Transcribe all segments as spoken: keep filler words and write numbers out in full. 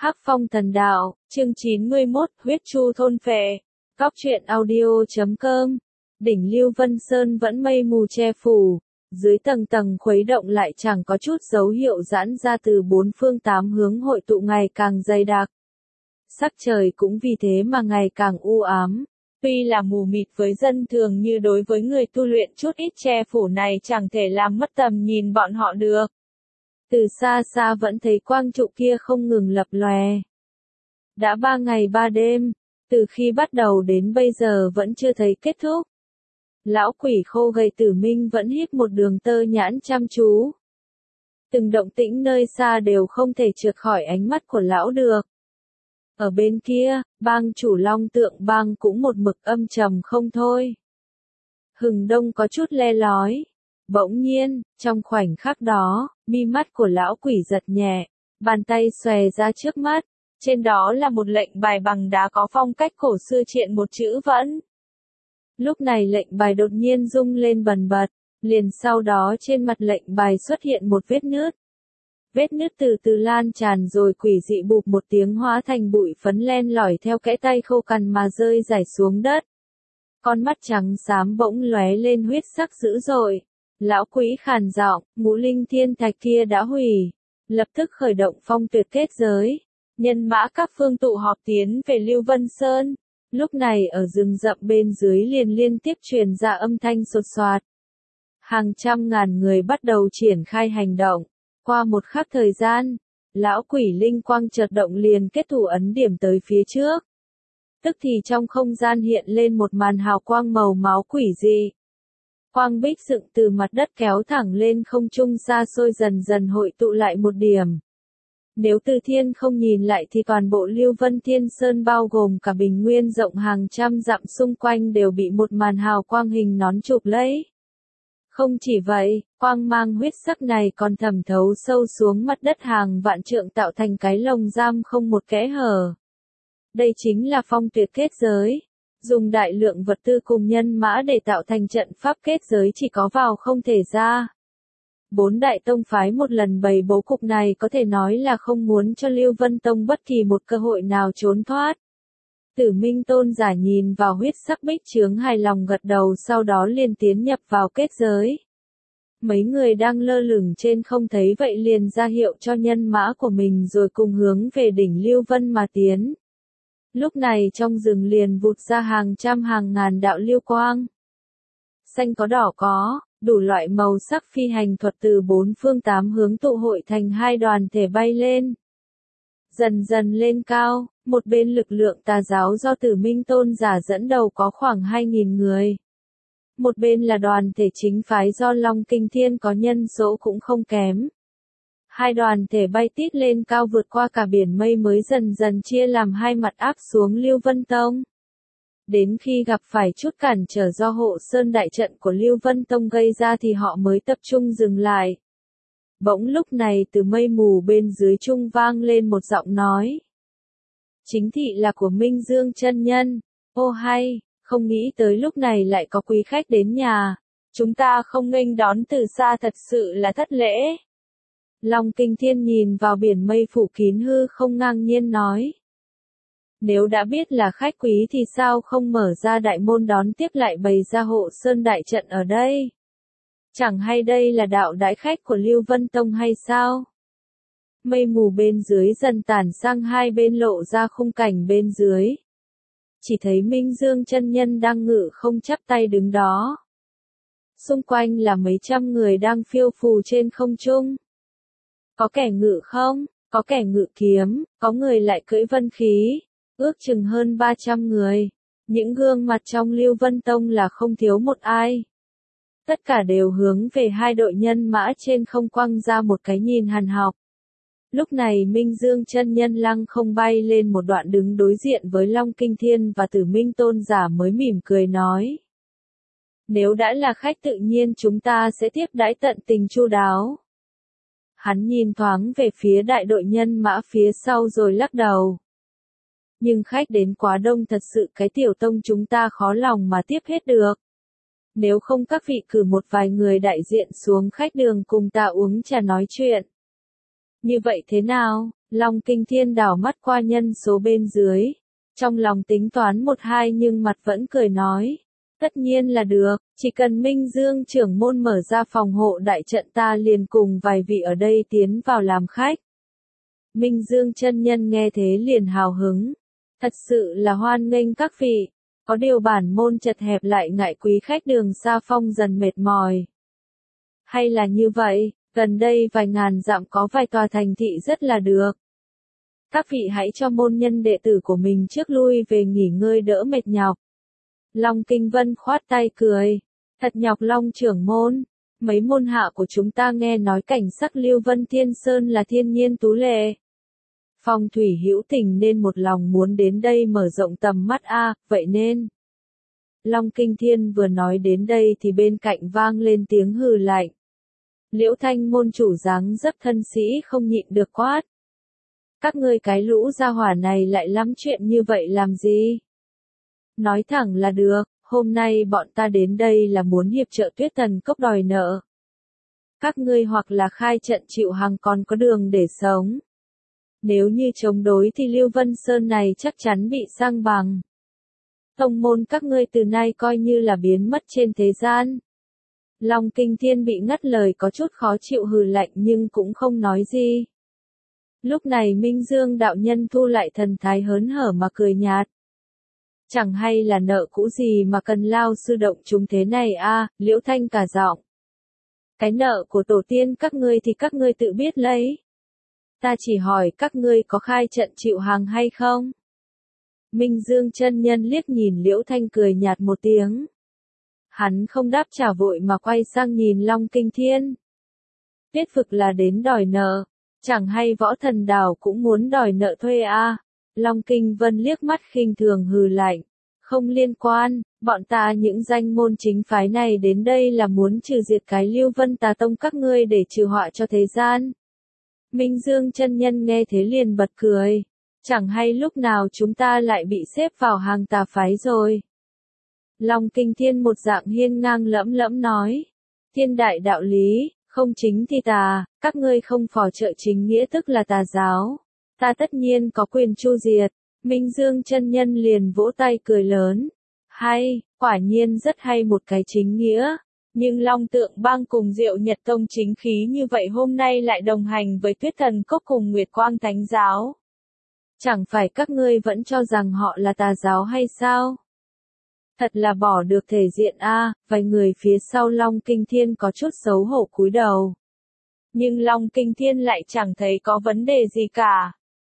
Hắc Phong Thần Đạo, chương chín mươi mốt, huyết chu thôn phệ. Cóc truyện audio chấm com. Đỉnh Lưu Vân Sơn vẫn mây mù che phủ, dưới tầng tầng khuấy động lại chẳng có chút dấu hiệu giãn ra, từ bốn phương tám hướng hội tụ ngày càng dày đặc. Sắc trời cũng vì thế mà ngày càng u ám. Tuy là mù mịt với dân thường, như đối với người tu luyện chút ít che phủ này chẳng thể làm mất tầm nhìn bọn họ được. Từ xa xa vẫn thấy quang trụ kia không ngừng lập lòe. Đã ba ngày ba đêm, từ khi bắt đầu đến bây giờ vẫn chưa thấy kết thúc. Lão quỷ khô gầy Tử Minh vẫn híp một đường tơ nhãn chăm chú. Từng động tĩnh nơi xa đều không thể trượt khỏi ánh mắt của lão được. Ở bên kia, bang chủ Long Tượng Bang cũng một mực âm trầm không thôi. Hừng đông có chút le lói. Bỗng nhiên, trong khoảnh khắc đó, mi mắt của lão quỷ giật nhẹ, bàn tay xòe ra trước mắt, trên đó là một lệnh bài bằng đá có phong cách cổ xưa triện một chữ vẫn. Lúc này lệnh bài đột nhiên rung lên bần bật, liền sau đó trên mặt lệnh bài xuất hiện một vết nứt. Vết nứt từ từ lan tràn rồi quỷ dị bụp một tiếng hóa thành bụi phấn len lỏi theo kẽ tay khô cằn mà rơi rải xuống đất. Con mắt trắng xám bỗng lóe lên huyết sắc dữ dội. Lão quỷ khàn giọng, ngũ linh thiên thạch kia đã hủy. Lập tức khởi động phong tuyệt kết giới. Nhân mã các phương tụ họp tiến về Lưu Vân Sơn. Lúc này ở rừng rậm bên dưới liền liên tiếp truyền ra âm thanh sột soạt. Hàng trăm ngàn người bắt đầu triển khai hành động. Qua một khắc thời gian, lão quỷ linh quang chợt động liền kết thủ ấn điểm tới phía trước. Tức thì trong không gian hiện lên một màn hào quang màu máu quỷ dị. Quang bích dựng từ mặt đất kéo thẳng lên không trung xa xôi dần dần hội tụ lại một điểm. Nếu từ thiên không nhìn lại thì toàn bộ Lưu Vân Thiên Sơn bao gồm cả bình nguyên rộng hàng trăm dặm xung quanh đều bị một màn hào quang hình nón chụp lấy. Không chỉ vậy, quang mang huyết sắc này còn thẩm thấu sâu xuống mặt đất hàng vạn trượng tạo thành cái lồng giam không một kẽ hở. Đây chính là phong tuyệt kết giới. Dùng đại lượng vật tư cùng nhân mã để tạo thành trận pháp kết giới, chỉ có vào không thể ra. Bốn đại tông phái một lần bày bố cục này có thể nói là không muốn cho Lưu Vân Tông bất kỳ một cơ hội nào trốn thoát. Tử Minh Tôn giả nhìn vào huyết sắc bích chướng hài lòng gật đầu, sau đó liền tiến nhập vào kết giới. Mấy người đang lơ lửng trên không thấy vậy liền ra hiệu cho nhân mã của mình rồi cùng hướng về đỉnh Lưu Vân mà tiến. Lúc này trong rừng liền vụt ra hàng trăm hàng ngàn đạo lưu quang. Xanh có đỏ có, đủ loại màu sắc phi hành thuật từ bốn phương tám hướng tụ hội thành hai đoàn thể bay lên. Dần dần lên cao, một bên lực lượng tà giáo do Tử Minh Tôn giả dẫn đầu có khoảng hai nghìn người. Một bên là đoàn thể chính phái do Long Kinh Thiên có nhân số cũng không kém. Hai đoàn thể bay tít lên cao vượt qua cả biển mây mới dần dần chia làm hai mặt áp xuống Lưu Vân Tông. Đến khi gặp phải chút cản trở do hộ sơn đại trận của Lưu Vân Tông gây ra thì họ mới tập trung dừng lại. Bỗng lúc này từ mây mù bên dưới trung vang lên một giọng nói. Chính thị là của Minh Dương chân nhân. Ô hay, không nghĩ tới lúc này lại có quý khách đến nhà. Chúng ta không nghênh đón từ xa thật sự là thất lễ. Long Kinh Thiên nhìn vào biển mây phủ kín hư không ngang nhiên nói. Nếu đã biết là khách quý thì sao không mở ra đại môn đón tiếp lại bày ra hộ sơn đại trận ở đây? Chẳng hay đây là đạo đãi khách của Lưu Vân Tông hay sao? Mây mù bên dưới dần tản sang hai bên lộ ra khung cảnh bên dưới. Chỉ thấy Minh Dương chân nhân đang ngự không chắp tay đứng đó. Xung quanh là mấy trăm người đang phiêu phù trên không trung. Có kẻ ngự không, có kẻ ngự kiếm, có người lại cưỡi vân khí, ước chừng hơn ba trăm người. Những gương mặt trong Lưu Vân Tông là không thiếu một ai. Tất cả đều hướng về hai đội nhân mã trên không quăng ra một cái nhìn hằn học. Lúc này Minh Dương chân nhân lăng không bay lên một đoạn đứng đối diện với Long Kinh Thiên và Tử Minh Tôn giả mới mỉm cười nói. Nếu đã là khách tự nhiên chúng ta sẽ tiếp đãi tận tình chu đáo. Hắn nhìn thoáng về phía đại đội nhân mã phía sau rồi lắc đầu. Nhưng khách đến quá đông thật sự cái tiểu tông chúng ta khó lòng mà tiếp hết được. Nếu không các vị cử một vài người đại diện xuống khách đường cùng ta uống trà nói chuyện. Như vậy thế nào? Long Kinh Thiên đảo mắt qua nhân số bên dưới. Trong lòng tính toán một hai nhưng mặt vẫn cười nói. Tất nhiên là được, chỉ cần Minh Dương trưởng môn mở ra phòng hộ đại trận ta liền cùng vài vị ở đây tiến vào làm khách. Minh Dương chân nhân nghe thế liền hào hứng. Thật sự là hoan nghênh các vị. Có điều bản môn chật hẹp lại ngại quý khách đường xa phong dần mệt mỏi. Hay là như vậy, gần đây vài ngàn dặm có vài tòa thành thị rất là được. Các vị hãy cho môn nhân đệ tử của mình trước lui về nghỉ ngơi đỡ mệt nhọc. Long Kinh Vân khoát tay cười. Thật nhọc Long trưởng môn. Mấy môn hạ của chúng ta nghe nói cảnh sắc Lưu Vân Thiên Sơn là thiên nhiên tú lệ. Phong thủy hữu tình nên một lòng muốn đến đây mở rộng tầm mắt a, vậy nên. Long Kinh Thiên vừa nói đến đây thì bên cạnh vang lên tiếng hừ lạnh. Liễu Thanh môn chủ dáng dấp thân sĩ không nhịn được quát. Các ngươi cái lũ gia hỏa này lại lắm chuyện như vậy làm gì? Nói thẳng là được, hôm nay bọn ta đến đây là muốn hiệp trợ Tuyết Thần Cốc đòi nợ. Các ngươi hoặc là khai trận chịu hàng còn có đường để sống. Nếu như chống đối thì Lưu Vân Sơn này chắc chắn bị sang bằng. Tông môn các ngươi từ nay coi như là biến mất trên thế gian. Long Kinh Thiên bị ngắt lời có chút khó chịu hừ lạnh nhưng cũng không nói gì. Lúc này Minh Dương đạo nhân thu lại thần thái hớn hở mà cười nhạt. Chẳng hay là nợ cũ gì mà cần lao sư động chúng thế này a, à, Liễu Thanh cả giọng. Cái nợ của tổ tiên các ngươi thì các ngươi tự biết lấy. Ta chỉ hỏi các ngươi có khai trận chịu hàng hay không? Minh Dương chân nhân liếc nhìn Liễu Thanh cười nhạt một tiếng. Hắn không đáp trả vội mà quay sang nhìn Long Kinh Thiên. Tiết Phực là đến đòi nợ, chẳng hay Võ Thần Đảo cũng muốn đòi nợ thuê a. À. Long Kinh Vân liếc mắt khinh thường hừ lạnh. Không liên quan, bọn ta những danh môn chính phái này đến đây là muốn trừ diệt cái Lưu Vân Tà Tông các ngươi để trừ họa cho thế gian. Minh Dương chân nhân nghe thế liền bật cười. Chẳng hay lúc nào chúng ta lại bị xếp vào hàng tà phái rồi. Long Kinh Thiên một dạng hiên ngang lẫm lẫm nói. Thiên đại đạo lý, không chính thì tà, các ngươi không phò trợ chính nghĩa tức là tà giáo. Ta tất nhiên có quyền chu diệt. Minh Dương chân nhân liền vỗ tay cười lớn. Hay, quả nhiên rất hay một cái chính nghĩa. Nhưng Long Tượng Bang cùng Diệu Nhật Tông chính khí như vậy hôm nay lại đồng hành với Tuyết Thần Cốc cùng Nguyệt Quang Thánh Giáo. Chẳng phải các ngươi vẫn cho rằng họ là tà giáo hay sao? Thật là bỏ được thể diện a, à, vài người phía sau Long Kinh Thiên có chút xấu hổ cúi đầu. Nhưng Long Kinh Thiên lại chẳng thấy có vấn đề gì cả.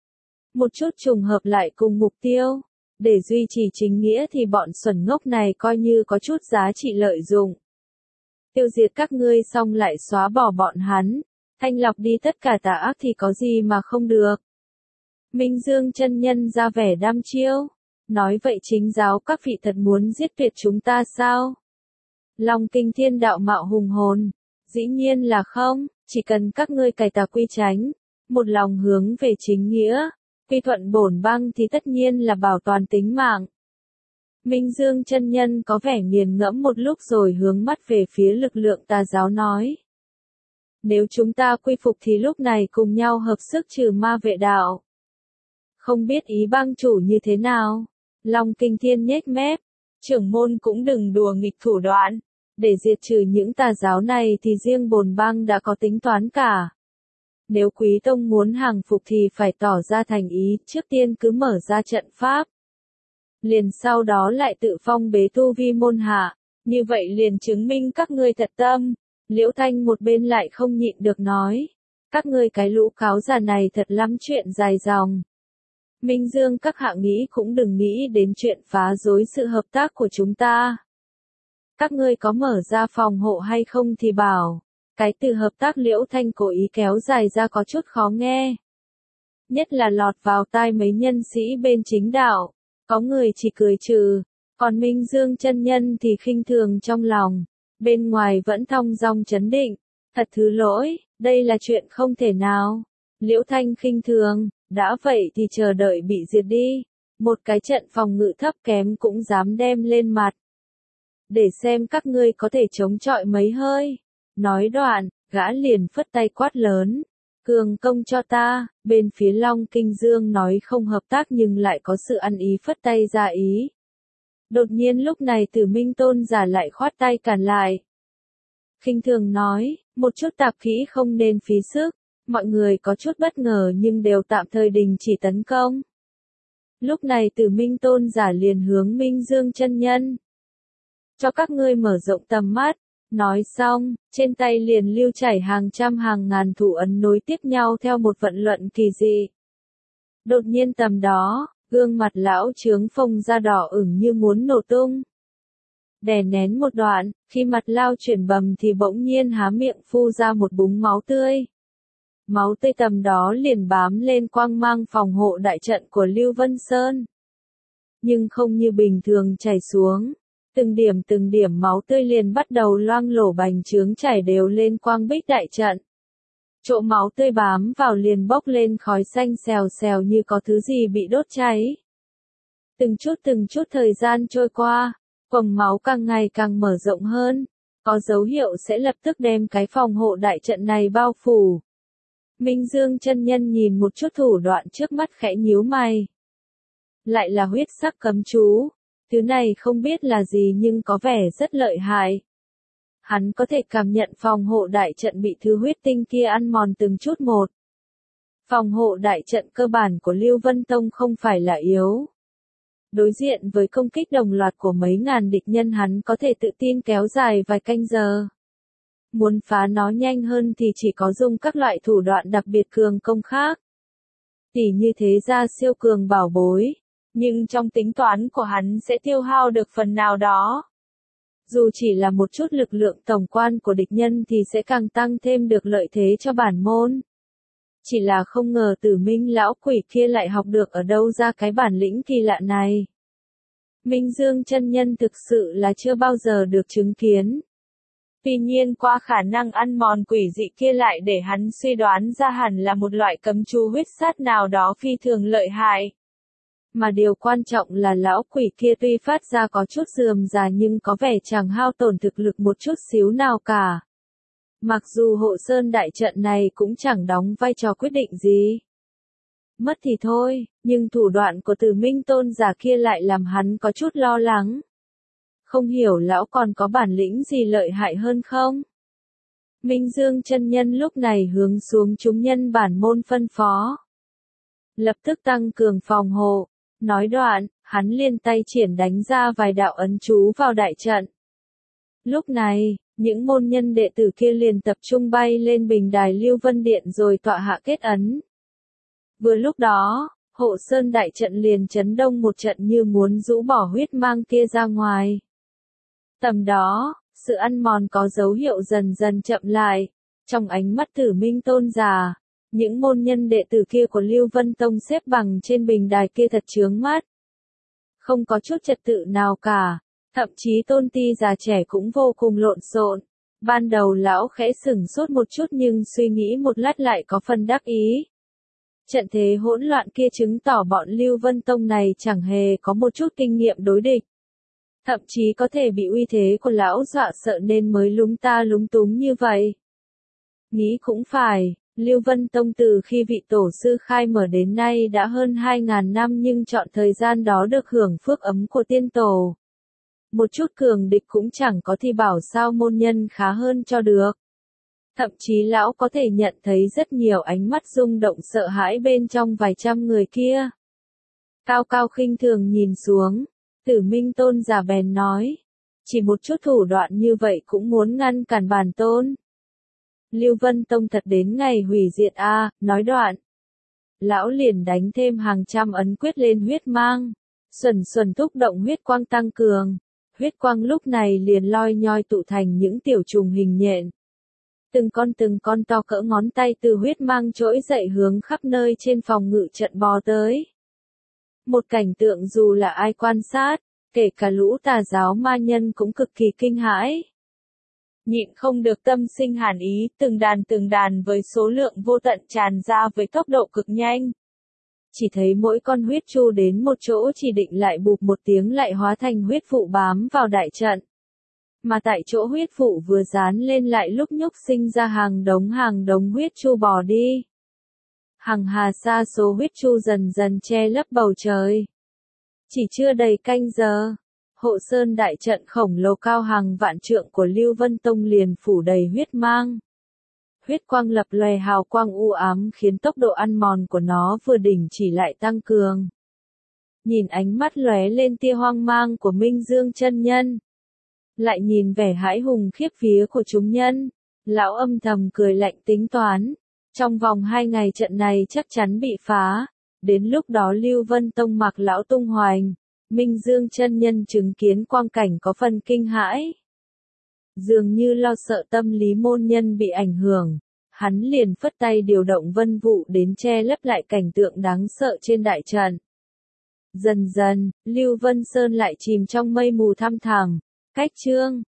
Một chút trùng hợp lại cùng mục tiêu. Để duy trì chính nghĩa thì bọn xuẩn ngốc này coi như có chút giá trị lợi dụng. Tiêu diệt các ngươi xong lại xóa bỏ bọn hắn. Thanh lọc đi tất cả tà ác thì có gì mà không được. Minh Dương chân nhân ra vẻ đăm chiêu. Nói vậy chính giáo các vị thật muốn giết tuyệt chúng ta sao? Long Kinh Thiên đạo mạo hùng hồn. Dĩ nhiên là không, chỉ cần các ngươi cải tà quy chánh. Một lòng hướng về chính nghĩa. Quy thuận bổn bang thì tất nhiên là bảo toàn tính mạng. Minh Dương chân nhân có vẻ nghiền ngẫm một lúc rồi hướng mắt về phía lực lượng tà giáo nói. Nếu chúng ta quy phục thì lúc này cùng nhau hợp sức trừ ma vệ đạo. Không biết ý bang chủ như thế nào? Long Kinh Thiên nhếch mép. Trưởng môn cũng đừng đùa nghịch thủ đoạn. Để diệt trừ những tà giáo này thì riêng bổn bang đã có tính toán cả. Nếu quý tông muốn hàng phục thì phải tỏ ra thành ý, trước tiên cứ mở ra trận pháp. Liền sau đó lại tự phong bế tu vi môn hạ, như vậy liền chứng minh các ngươi thật tâm. Liễu Thanh một bên lại không nhịn được nói. Các ngươi cái lũ cáo già này thật lắm chuyện dài dòng. Minh Dương các hạ nghĩ cũng đừng nghĩ đến chuyện phá rối sự hợp tác của chúng ta. Các ngươi có mở ra phòng hộ hay không thì bảo. Cái từ hợp tác Liễu Thanh cố ý kéo dài ra có chút khó nghe. Nhất là lọt vào tai mấy nhân sĩ bên chính đạo. Có người chỉ cười trừ. Còn Minh Dương chân nhân thì khinh thường trong lòng. Bên ngoài vẫn thong dong chấn định. Thật thứ lỗi, đây là chuyện không thể nào. Liễu Thanh khinh thường. Đã vậy thì chờ đợi bị diệt đi. Một cái trận phòng ngự thấp kém cũng dám đem lên mặt. Để xem các ngươi có thể chống chọi mấy hơi. Nói đoạn, gã liền phất tay quát lớn. Cường công cho ta, bên phía Long Kinh Dương nói không hợp tác nhưng lại có sự ăn ý phất tay ra ý. Đột nhiên lúc này Tử Minh Tôn giả lại khoát tay cản lại. Khinh thường nói, một chút tạp kỹ không nên phí sức, mọi người có chút bất ngờ nhưng đều tạm thời đình chỉ tấn công. Lúc này Tử Minh Tôn giả liền hướng Minh Dương chân nhân. Cho các ngươi mở rộng tầm mắt, nói xong, trên tay liền lưu chảy hàng trăm hàng ngàn thủ ấn nối tiếp nhau theo một vận luận kỳ dị. Đột nhiên tầm đó, gương mặt lão trướng phồng ra đỏ ửng như muốn nổ tung. Đè nén một đoạn, khi mặt lao chuyển bầm thì bỗng nhiên há miệng phu ra một búng máu tươi. Máu tươi tầm đó liền bám lên quang mang phòng hộ đại trận của Lưu Vân Sơn. Nhưng không như bình thường chảy xuống. Từng điểm từng điểm máu tươi liền bắt đầu loang lổ bành trướng chảy đều lên quang bích đại trận. Chỗ máu tươi bám vào liền bốc lên khói xanh xèo xèo như có thứ gì bị đốt cháy. Từng chút từng chút thời gian trôi qua, quầng máu càng ngày càng mở rộng hơn, có dấu hiệu sẽ lập tức đem cái phòng hộ đại trận này bao phủ. Minh Dương chân nhân nhìn một chút thủ đoạn trước mắt khẽ nhíu mày. Lại là huyết sắc cấm chú. Thứ này không biết là gì nhưng có vẻ rất lợi hại. Hắn có thể cảm nhận phòng hộ đại trận bị thứ huyết tinh kia ăn mòn từng chút một. Phòng hộ đại trận cơ bản của Lưu Vân Tông không phải là yếu. Đối diện với công kích đồng loạt của mấy ngàn địch nhân hắn có thể tự tin kéo dài vài canh giờ. Muốn phá nó nhanh hơn thì chỉ có dùng các loại thủ đoạn đặc biệt cường công khác. Tỉ như thế ra siêu cường bảo bối. Nhưng trong tính toán của hắn sẽ tiêu hao được phần nào đó. Dù chỉ là một chút lực lượng tổng quan của địch nhân thì sẽ càng tăng thêm được lợi thế cho bản môn. Chỉ là không ngờ Tử Minh lão quỷ kia lại học được ở đâu ra cái bản lĩnh kỳ lạ này. Minh Dương chân nhân thực sự là chưa bao giờ được chứng kiến. Tuy nhiên qua khả năng ăn mòn quỷ dị kia lại để hắn suy đoán ra hẳn là một loại cấm chú huyết sát nào đó phi thường lợi hại. Mà điều quan trọng là lão quỷ kia tuy phát ra có chút rườm rà nhưng có vẻ chẳng hao tổn thực lực một chút xíu nào cả. Mặc dù hộ sơn đại trận này cũng chẳng đóng vai trò quyết định gì. Mất thì thôi, nhưng thủ đoạn của Tử Minh Tôn giả kia lại làm hắn có chút lo lắng. Không hiểu lão còn có bản lĩnh gì lợi hại hơn không? Minh Dương chân nhân lúc này hướng xuống chúng nhân bản môn phân phó. Lập tức tăng cường phòng hộ. Nói đoạn, hắn liền tay triển đánh ra vài đạo ấn chú vào đại trận. Lúc này, những môn nhân đệ tử kia liền tập trung bay lên bình đài Lưu Vân Điện rồi tọa hạ kết ấn. Vừa lúc đó, hộ sơn đại trận liền chấn động một trận như muốn rũ bỏ huyết mang kia ra ngoài. Tầm đó, sự ăn mòn có dấu hiệu dần dần chậm lại. Trong ánh mắt Tử Minh Tôn giả, những môn nhân đệ tử kia của Lưu Vân Tông xếp bằng trên bình đài kia thật chướng mắt. Không có chút trật tự nào cả, thậm chí Tôn Ti già trẻ cũng vô cùng lộn xộn. Ban đầu lão khẽ sửng sốt một chút nhưng suy nghĩ một lát lại có phần đắc ý. Trận thế hỗn loạn kia chứng tỏ bọn Lưu Vân Tông này chẳng hề có một chút kinh nghiệm đối địch. Thậm chí có thể bị uy thế của lão dọa sợ nên mới lúng ta lúng túng như vậy. Nghĩ cũng phải. Lưu Vân Tông từ khi vị tổ sư khai mở đến nay đã hơn hai ngàn năm nhưng chọn thời gian đó được hưởng phước ấm của tiên tổ. Một chút cường địch cũng chẳng có thì bảo sao môn nhân khá hơn cho được. Thậm chí lão có thể nhận thấy rất nhiều ánh mắt rung động sợ hãi bên trong vài trăm người kia. Cao cao khinh thường nhìn xuống, Tử Minh Tôn giả bèn nói. Chỉ một chút thủ đoạn như vậy cũng muốn ngăn cản bản tôn. Lưu Vân Tông thật đến ngày hủy diệt a, à, nói đoạn. Lão liền đánh thêm hàng trăm ấn quyết lên huyết mang. Xuẩn xuẩn thúc động huyết quang tăng cường. Huyết quang lúc này liền loi nhoi tụ thành những tiểu trùng hình nhện. Từng con từng con to cỡ ngón tay từ huyết mang trỗi dậy hướng khắp nơi trên phòng ngự trận bò tới. Một cảnh tượng dù là ai quan sát, kể cả lũ tà giáo ma nhân cũng cực kỳ kinh hãi. Nhịn không được tâm sinh hàn ý, từng đàn từng đàn với số lượng vô tận tràn ra với tốc độ cực nhanh. Chỉ thấy mỗi con huyết chu đến một chỗ chỉ định lại bụp một tiếng lại hóa thành huyết vụ bám vào đại trận. Mà tại chỗ huyết vụ vừa dán lên lại lúc nhúc sinh ra hàng đống hàng đống huyết chu bò đi. Hằng hà sa số huyết chu dần dần che lấp bầu trời. Chỉ chưa đầy canh giờ, hộ sơn đại trận khổng lồ cao hàng vạn trượng của Lưu Vân Tông liền phủ đầy huyết mang. Huyết quang lập lòe hào quang u ám khiến tốc độ ăn mòn của nó vừa đỉnh chỉ lại tăng cường. Nhìn ánh mắt lóe lên tia hoang mang của Minh Dương chân nhân, lại nhìn vẻ hãi hùng khiếp vía của chúng nhân, lão âm thầm cười lạnh tính toán, trong vòng hai ngày trận này chắc chắn bị phá, đến lúc đó Lưu Vân Tông mặc lão tung hoành, Minh Dương chân nhân chứng kiến quang cảnh có phần kinh hãi. Dường như lo sợ tâm lý môn nhân bị ảnh hưởng, hắn liền phất tay điều động vân vụ đến che lấp lại cảnh tượng đáng sợ trên đại trận. Dần dần, Lưu Vân Sơn lại chìm trong mây mù thăm thẳm, cách chương